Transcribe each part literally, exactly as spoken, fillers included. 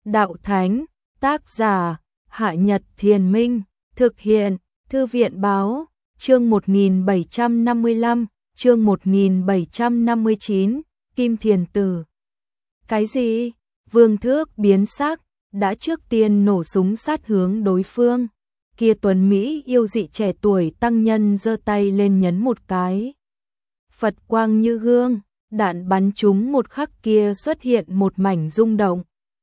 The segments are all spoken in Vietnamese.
Đạo Thánh, tác giả, Hạ Nhật Thiền Minh, thực hiện, Thư viện Báo, chương một nghìn bảy trăm năm mươi lăm, chương một nghìn bảy trăm năm mươi chín, Kim Thiền Tử. Cái gì? Vương Thước biến sắc, đã trước tiên nổ súng sát hướng đối phương. Kia tuấn Mỹ yêu dị trẻ tuổi tăng nhân giơ tay lên nhấn một cái. Phật quang như gương, đạn bắn trúng một khắc kia xuất hiện một mảnh rung động.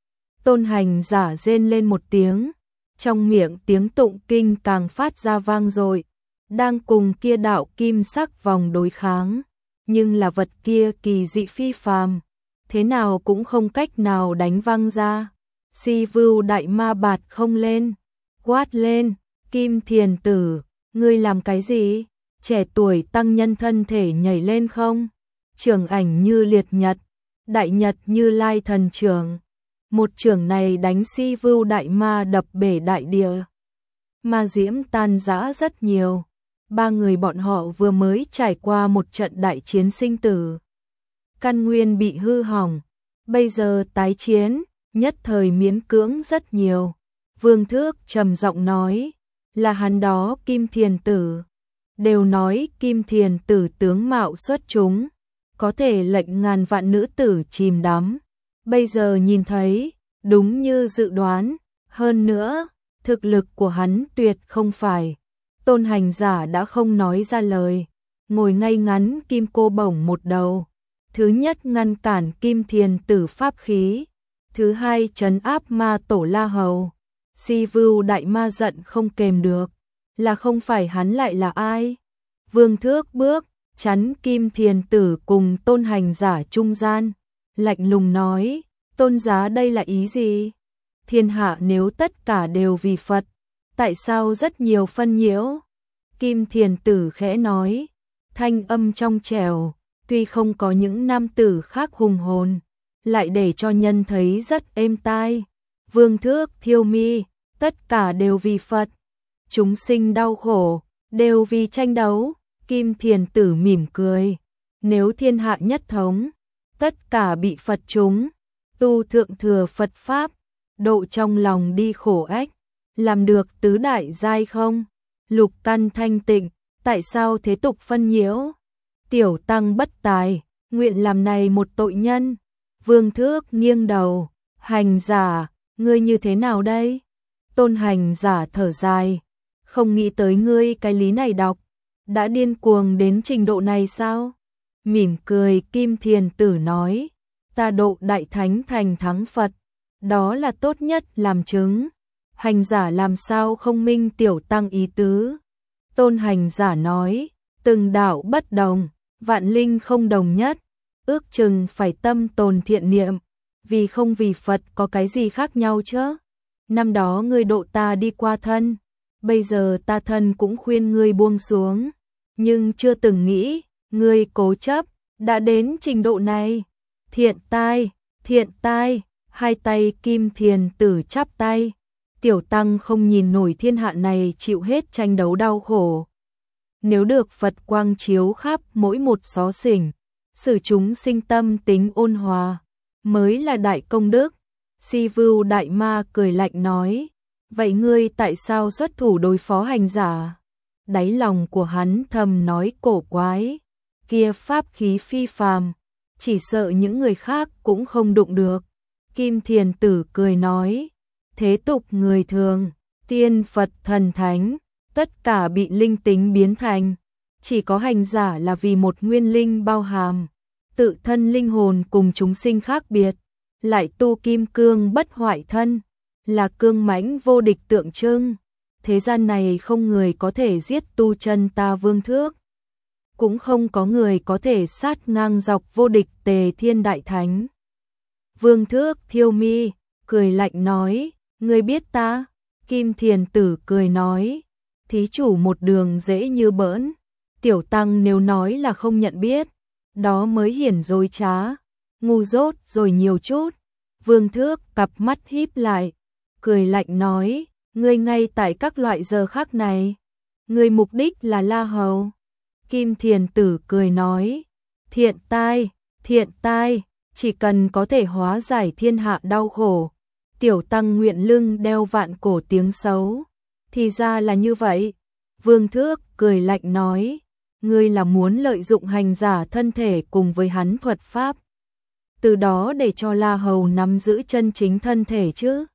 Tôn Hành Giả rên lên một tiếng, trong miệng tiếng tụng kinh càng phát ra vang dội, đang cùng kia đạo kim sắc vòng đối kháng, nhưng là vật kia kỳ dị phi phàm, thế nào cũng không cách nào đánh văng ra. Si Vưu Đại Ma bạt không lên, quát lên, Kim Thiền Tử, ngươi làm cái gì? Trẻ tuổi tăng nhân thân thể nhảy lên không? Trường ảnh như liệt nhật, đại nhật như lai thần trường. Một trường này đánh Si Vưu Đại Ma đập bể đại địa. Ma diễm tan rã rất nhiều. Ba người bọn họ vừa mới trải qua một trận đại chiến sinh tử. Căn nguyên bị hư hỏng, bây giờ tái chiến, nhất thời miễn cưỡng rất nhiều. Vương Thước trầm giọng nói, là hắn đó Kim Thiền Tử. Đều nói Kim Thiền Tử tướng mạo xuất chúng, có thể lệnh ngàn vạn nữ tử chìm đắm. Bây giờ nhìn thấy, đúng như dự đoán, hơn nữa, thực lực của hắn tuyệt không phải. Tôn Hành Giả đã không nói ra lời, ngồi ngay ngắn kim cô bổng một đầu. Thứ nhất ngăn cản Kim Thiền Tử pháp khí, thứ hai trấn áp ma tổ La Hầu. Si Vưu Đại Ma giận không kềm được, là không phải hắn lại là ai? Vương Thước bước, chắn Kim Thiền Tử cùng Tôn Hành Giả trung gian, lạnh lùng nói, tôn giá đây là ý gì? Thiên hạ nếu tất cả đều vì Phật, tại sao rất nhiều phân nhiễu? Kim Thiền Tử khẽ nói, thanh âm trong trẻo, tuy không có những nam tử khác hùng hồn, lại để cho nhân thấy rất êm tai. Vương Thước thiêu mi, tất cả đều vì Phật, chúng sinh đau khổ, đều vì tranh đấu. Kim Thiền Tử mỉm cười, nếu thiên hạ nhất thống, tất cả bị Phật chúng, tu thượng thừa Phật Pháp, độ trong lòng đi khổ ách, làm được tứ đại giai không? Lục căn thanh tịnh, tại sao thế tục phân nhiễu? Tiểu tăng bất tài, nguyện làm này một tội nhân. Vương Thước nghiêng đầu, Hành Giả, ngươi như thế nào đây? Tôn Hành Giả thở dài, không nghĩ tới ngươi cái lý này đọc, đã điên cuồng đến trình độ này sao? Mỉm cười Kim Thiền Tử nói, ta độ đại thánh thành thắng Phật, đó là tốt nhất làm chứng. Hành Giả làm sao không minh tiểu tăng ý tứ? Tôn Hành Giả nói, từng đạo bất đồng, vạn linh không đồng nhất, ước chừng phải tâm tồn thiện niệm, vì không vì Phật có cái gì khác nhau chứ? Năm đó ngươi độ ta đi qua thân, bây giờ ta thân cũng khuyên ngươi buông xuống, nhưng chưa từng nghĩ, ngươi cố chấp, đã đến trình độ này. Thiện tai, thiện tai, hai tay Kim Thiền Tử chắp tay, tiểu tăng không nhìn nổi thiên hạ này chịu hết tranh đấu đau khổ. Nếu được Phật quang chiếu khắp mỗi một xó xỉnh, xử chúng sinh tâm tính ôn hòa, mới là đại công đức. Si Vưu Đại Ma cười lạnh nói, vậy ngươi tại sao xuất thủ đối phó Hành Giả? Đáy lòng của hắn thầm nói cổ quái, kia pháp khí phi phàm, chỉ sợ những người khác cũng không đụng được. Kim Thiền Tử cười nói, thế tục người thường, tiên Phật thần thánh, tất cả bị linh tính biến thành, chỉ có Hành Giả là vì một nguyên linh bao hàm, tự thân linh hồn cùng chúng sinh khác biệt, lại tu kim cương bất hoại thân, là cương mãnh vô địch tượng trưng. Thế gian này không người có thể giết tu chân ta Vương Thước, cũng không có người có thể sát ngang dọc vô địch Tề Thiên Đại Thánh. Vương Thước thiêu mi, cười lạnh nói, ngươi biết ta? Kim Thiền Tử cười nói, thí chủ một đường dễ như bỡn, tiểu tăng nếu nói là không nhận biết, đó mới hiển dối trá, ngu dốt rồi nhiều chút. Vương Thước cặp mắt híp lại, cười lạnh nói, ngươi ngay tại các loại giờ khác này, ngươi mục đích là La Hầu. Kim Thiền Tử cười nói, thiện tai, thiện tai, chỉ cần có thể hóa giải thiên hạ đau khổ, tiểu tăng nguyện lưng đeo vạn cổ tiếng xấu. Thì ra là như vậy. Vương Thước cười lạnh nói, ngươi là muốn lợi dụng hành giả thân thể cùng với hắn thuật pháp, từ đó để cho La Hầu nắm giữ chân chính thân thể chứ?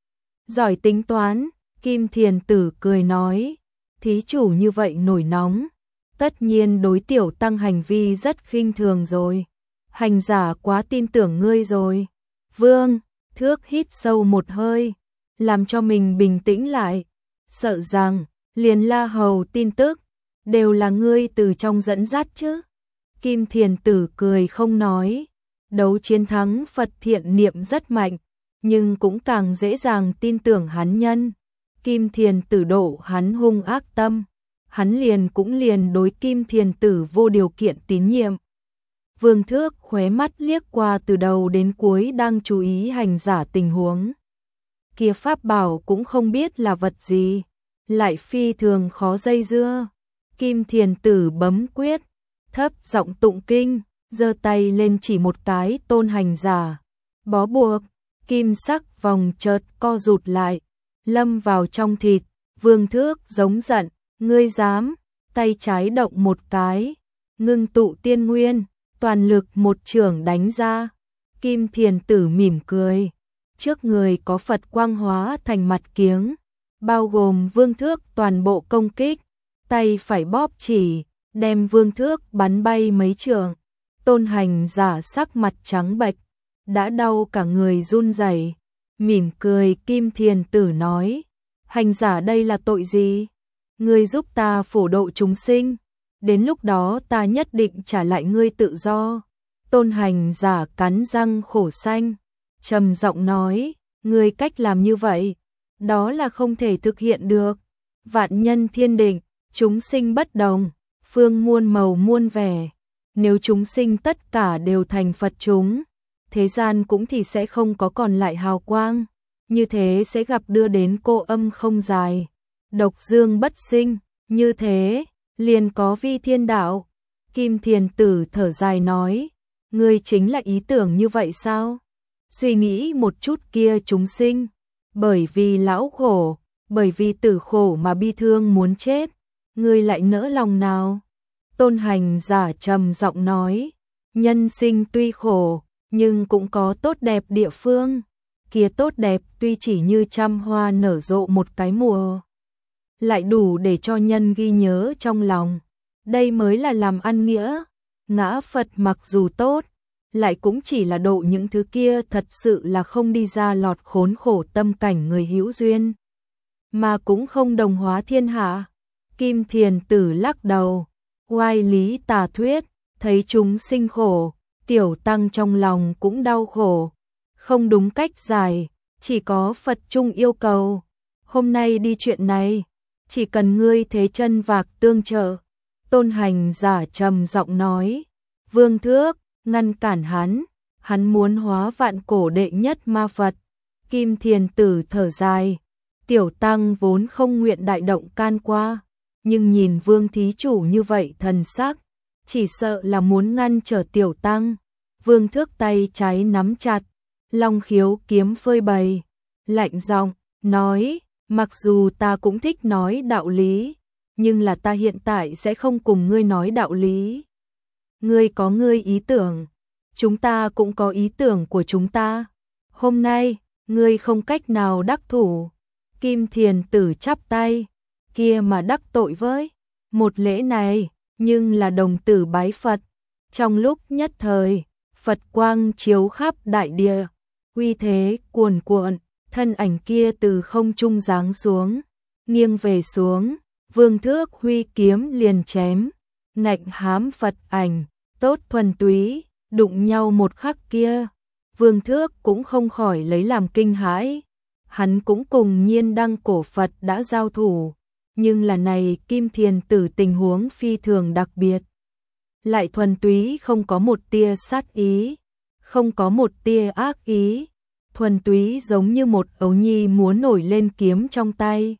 Giỏi tính toán, Kim Thiền Tử cười nói, thí chủ như vậy nổi nóng, tất nhiên đối tiểu tăng hành vi rất khinh thường rồi. Hành giả quá tin tưởng ngươi rồi. Vương Thước hít sâu một hơi, làm cho mình bình tĩnh lại, sợ rằng liền La Hầu tin tức đều là ngươi từ trong dẫn dắt chứ. Kim Thiền Tử cười không nói, đấu chiến thắng Phật thiện niệm rất mạnh, nhưng cũng càng dễ dàng tin tưởng hắn nhân. Kim Thiền Tử độ hắn hung ác tâm, hắn liền cũng liền đối Kim Thiền Tử vô điều kiện tín nhiệm. Vương Thước khóe mắt liếc qua từ đầu đến cuối đang chú ý hành giả tình huống. Kia pháp bảo cũng không biết là vật gì, lại phi thường khó dây dưa. Kim Thiền Tử bấm quyết, thấp giọng tụng kinh, giơ tay lên chỉ một cái tôn hành giả. Bó buộc, kim sắc vòng chợt co rụt lại, lâm vào trong thịt. Vương Thước giống giận, ngươi dám? Tay trái động một cái, ngưng tụ tiên nguyên, toàn lực một chưởng đánh ra. Kim Thiền Tử mỉm cười, trước người có Phật quang hóa thành mặt kiếng, bao gồm Vương Thước toàn bộ công kích. Tay phải bóp chỉ, đem Vương Thước bắn bay mấy trường. Tôn hành giả sắc mặt trắng bệch, đã đau cả người run rẩy. Mỉm cười, Kim Thiền Tử nói, hành giả đây là tội gì? Ngươi giúp ta phổ độ chúng sinh, đến lúc đó ta nhất định trả lại ngươi tự do. Tôn hành giả cắn răng khổ xanh, trầm giọng nói, ngươi cách làm như vậy, đó là không thể thực hiện được. Vạn nhân thiên định, chúng sinh bất đồng, phương muôn màu muôn vẻ. Nếu chúng sinh tất cả đều thành Phật chúng, thế gian cũng thì sẽ không có còn lại hào quang. Như thế sẽ gặp đưa đến cô âm không dài, độc dương bất sinh, như thế liền có vi thiên đạo. Kim Thiền Tử thở dài nói, ngươi chính là ý tưởng như vậy sao? Suy nghĩ một chút kia chúng sinh, bởi vì lão khổ, bởi vì tử khổ mà bi thương muốn chết, ngươi lại nỡ lòng nào? Tôn hành giả trầm giọng nói, nhân sinh tuy khổ, nhưng cũng có tốt đẹp địa phương. Kia tốt đẹp tuy chỉ như trăm hoa nở rộ một cái mùa, lại đủ để cho nhân ghi nhớ trong lòng. Đây mới là làm ăn nghĩa. Ngã Phật mặc dù tốt, lại cũng chỉ là độ những thứ kia thật sự là không đi ra lọt khốn khổ tâm cảnh người hữu duyên, mà cũng không đồng hóa thiên hạ. Kim Thiền Tử lắc đầu, oai lý tà thuyết, thấy chúng sinh khổ, tiểu tăng trong lòng cũng đau khổ. Không đúng cách giải, chỉ có Phật chung yêu cầu. Hôm nay đi chuyện này, chỉ cần ngươi thế chân vạc tương trợ. Tôn hành giả trầm giọng nói, Vương Thước, ngăn cản hắn, hắn muốn hóa vạn cổ đệ nhất ma Phật. Kim Thiền Tử thở dài, tiểu tăng vốn không nguyện đại động can qua, nhưng nhìn Vương thí chủ như vậy thần sắc, chỉ sợ là muốn ngăn trở tiểu tăng. Vương Thước tay trái nắm chặt, long khiếu kiếm phơi bày, lạnh giọng nói, mặc dù ta cũng thích nói đạo lý, nhưng là ta hiện tại sẽ không cùng ngươi nói đạo lý. Ngươi có ngươi ý tưởng, chúng ta cũng có ý tưởng của chúng ta. Hôm nay, ngươi không cách nào đắc thủ. Kim Thiền Tử chắp tay, kia mà đắc tội với một lễ này, nhưng là đồng tử bái Phật. Trong lúc nhất thời, Phật quang chiếu khắp đại địa, uy thế cuồn cuộn, thân ảnh kia từ không trung giáng xuống, nghiêng về xuống. Vương Thước huy kiếm liền chém, ngạnh hám Phật ảnh, tốt thuần túy, đụng nhau một khắc kia. Vương Thước cũng không khỏi lấy làm kinh hãi, hắn cũng cùng Nhiên Đăng cổ Phật đã giao thủ, nhưng là này Kim Thiền Tử tình huống phi thường đặc biệt, lại thuần túy không có một tia sát ý, không có một tia ác ý, thuần túy giống như một ấu nhi muốn nổi lên kiếm trong tay.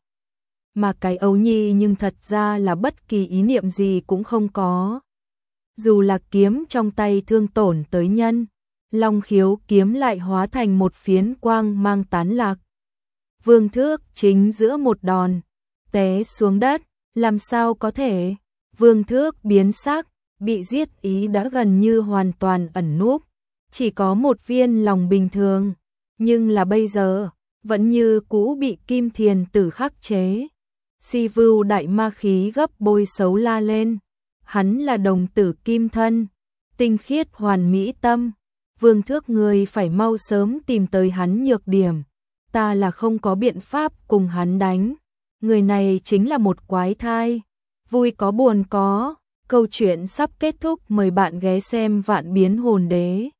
Mà cái ấu nhi nhưng thật ra là bất kỳ ý niệm gì cũng không có. Dù là kiếm trong tay thương tổn tới nhân, Long khiếu kiếm lại hóa thành một phiến quang mang tán lạc. Vương Thước chính giữa một đòn, té xuống đất, làm sao có thể? Vương Thước biến sắc, bị giết ý đã gần như hoàn toàn ẩn núp, chỉ có một viên lòng bình thường, nhưng là bây giờ, vẫn như cũ bị Kim Thiền Tử khắc chế. Si Vưu đại ma khí gấp bôi xấu la lên, hắn là đồng tử kim thân, tinh khiết hoàn mỹ tâm, Vương Thước người phải mau sớm tìm tới hắn nhược điểm, ta là không có biện pháp cùng hắn đánh, người này chính là một quái thai, vui có buồn có, câu chuyện sắp kết thúc, mời bạn ghé xem Vạn Biến Hồn Đế.